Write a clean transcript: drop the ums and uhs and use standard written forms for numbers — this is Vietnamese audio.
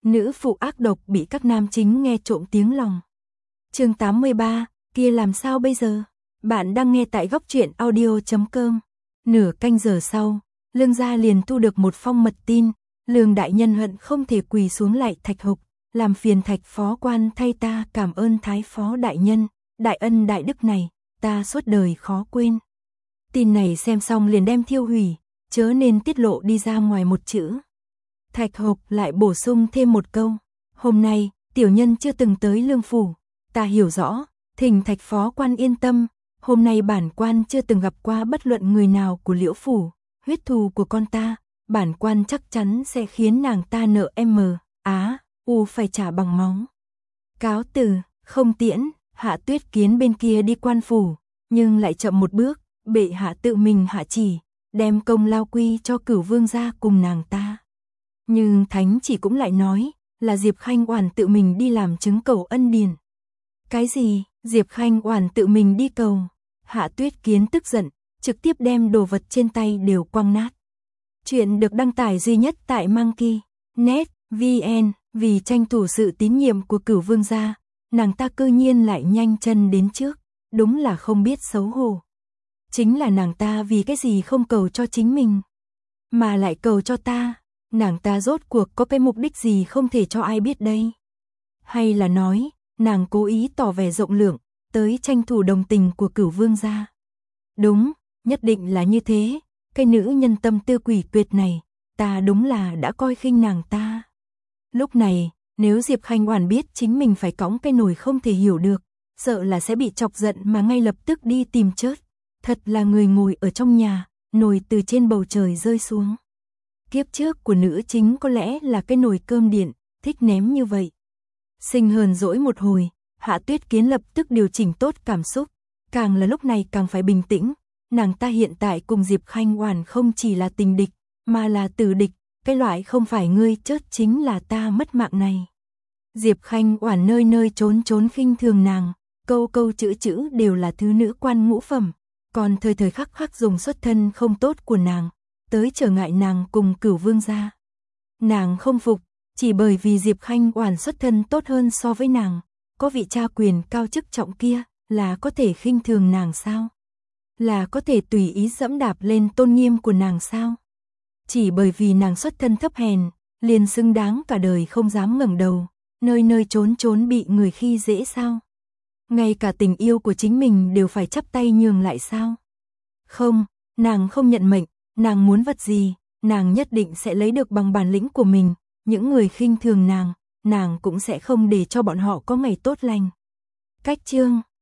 Nữ phụ ác độc bị các nam chính nghe trộm tiếng lòng. Chương 83, kia làm sao bây giờ? Bạn đang nghe tại góc truyện audio.com. Nửa canh giờ sau, Lương gia liền thu được một phong mật tin, Lương đại nhân hận không thể quỳ xuống lạy Thạch Hục, làm phiền Thạch phó quan thay ta cảm ơn Thái phó đại nhân, đại ân đại đức này, ta suốt đời khó quên. Tin này xem xong liền đem thiêu hủy, chớ nên tiết lộ đi ra ngoài một chữ. Thạch Hục lại bổ sung thêm một câu, hôm nay, tiểu nhân chưa từng tới Lương phủ, ta hiểu rõ, thỉnh Thạch phó quan yên tâm, hôm nay bản quan chưa từng gặp qua bất luận người nào của Liễu phủ, huyết thù của con ta, bản quan chắc chắn sẽ khiến nàng ta nợ phải trả bằng máu. Cáo từ, không tiễn, Hạ Tuyết Kiến bên kia đi quan phủ, nhưng lại chậm một bước, bệ hạ tự mình hạ chỉ, đem công lao quy cho Cửu vương gia cùng nàng ta. Nhưng thánh chỉ cũng lại nói, là Diệp Khanh Oản tự mình đi làm chứng cầu ân điển. Cái gì, Diệp Khanh Oản tự mình đi cầu? Hạ Tuyết Kiến tức giận, trực tiếp đem đồ vật trên tay đều quăng nát. Chuyện được đăng tải duy nhất tại Monkey.net VN, vì tranh thủ sự tín nhiệm của Cửu vương gia, nàng ta cư nhiên lại nhanh chân đến trước, đúng là không biết xấu hổ. Chính là nàng ta vì cái gì không cầu cho chính mình, mà lại cầu cho ta, nàng ta rốt cuộc có cái mục đích gì không thể cho ai biết đây. Hay là nói, nàng cố ý tỏ vẻ rộng lượng, tới tranh thủ đồng tình của Cửu vương gia. Đúng, nhất định là như thế, cái nữ nhân tâm tư quỷ quyệt này, ta đúng là đã coi khinh nàng ta. Lúc này, nếu Diệp Khanh Oản biết chính mình phải cõng cái nồi không thể hiểu được, sợ là sẽ bị chọc giận mà ngay lập tức đi tìm chớt. Thật là người ngồi ở trong nhà, nồi từ trên bầu trời rơi xuống. Kiếp trước của nữ chính có lẽ là cái nồi cơm điện, thích ném như vậy. Sinh hờn dỗi một hồi, Hạ Tuyết Kiến lập tức điều chỉnh tốt cảm xúc, càng là lúc này càng phải bình tĩnh. Nàng ta hiện tại cùng Diệp Khanh Oản không chỉ là tình địch, mà là tử địch, cái loại không phải ngươi chớt chính là ta mất mạng này. Diệp Khanh Oản nơi nơi trốn trốn khinh thường nàng, câu câu chữ chữ đều là thứ nữ quan ngũ phẩm, còn thời thời khắc khắc dùng xuất thân không tốt của nàng, tới trở ngại nàng cùng Cửu vương gia. Nàng không phục, chỉ bởi vì Diệp Khanh Oản xuất thân tốt hơn so với nàng, có vị cha quyền cao chức trọng kia, là có thể khinh thường nàng sao? Là có thể tùy ý dẫm đạp lên tôn nghiêm của nàng sao? Chỉ bởi vì nàng xuất thân thấp hèn, liền xứng đáng cả đời không dám ngẩng đầu, nơi nơi trốn trốn bị người khi dễ sao? Ngay cả tình yêu của chính mình đều phải chắp tay nhường lại sao? Không, nàng không nhận mệnh, nàng muốn vật gì, nàng nhất định sẽ lấy được bằng bản lĩnh của mình, những người khinh thường nàng cũng sẽ không để cho bọn họ có ngày tốt lành. Cách chương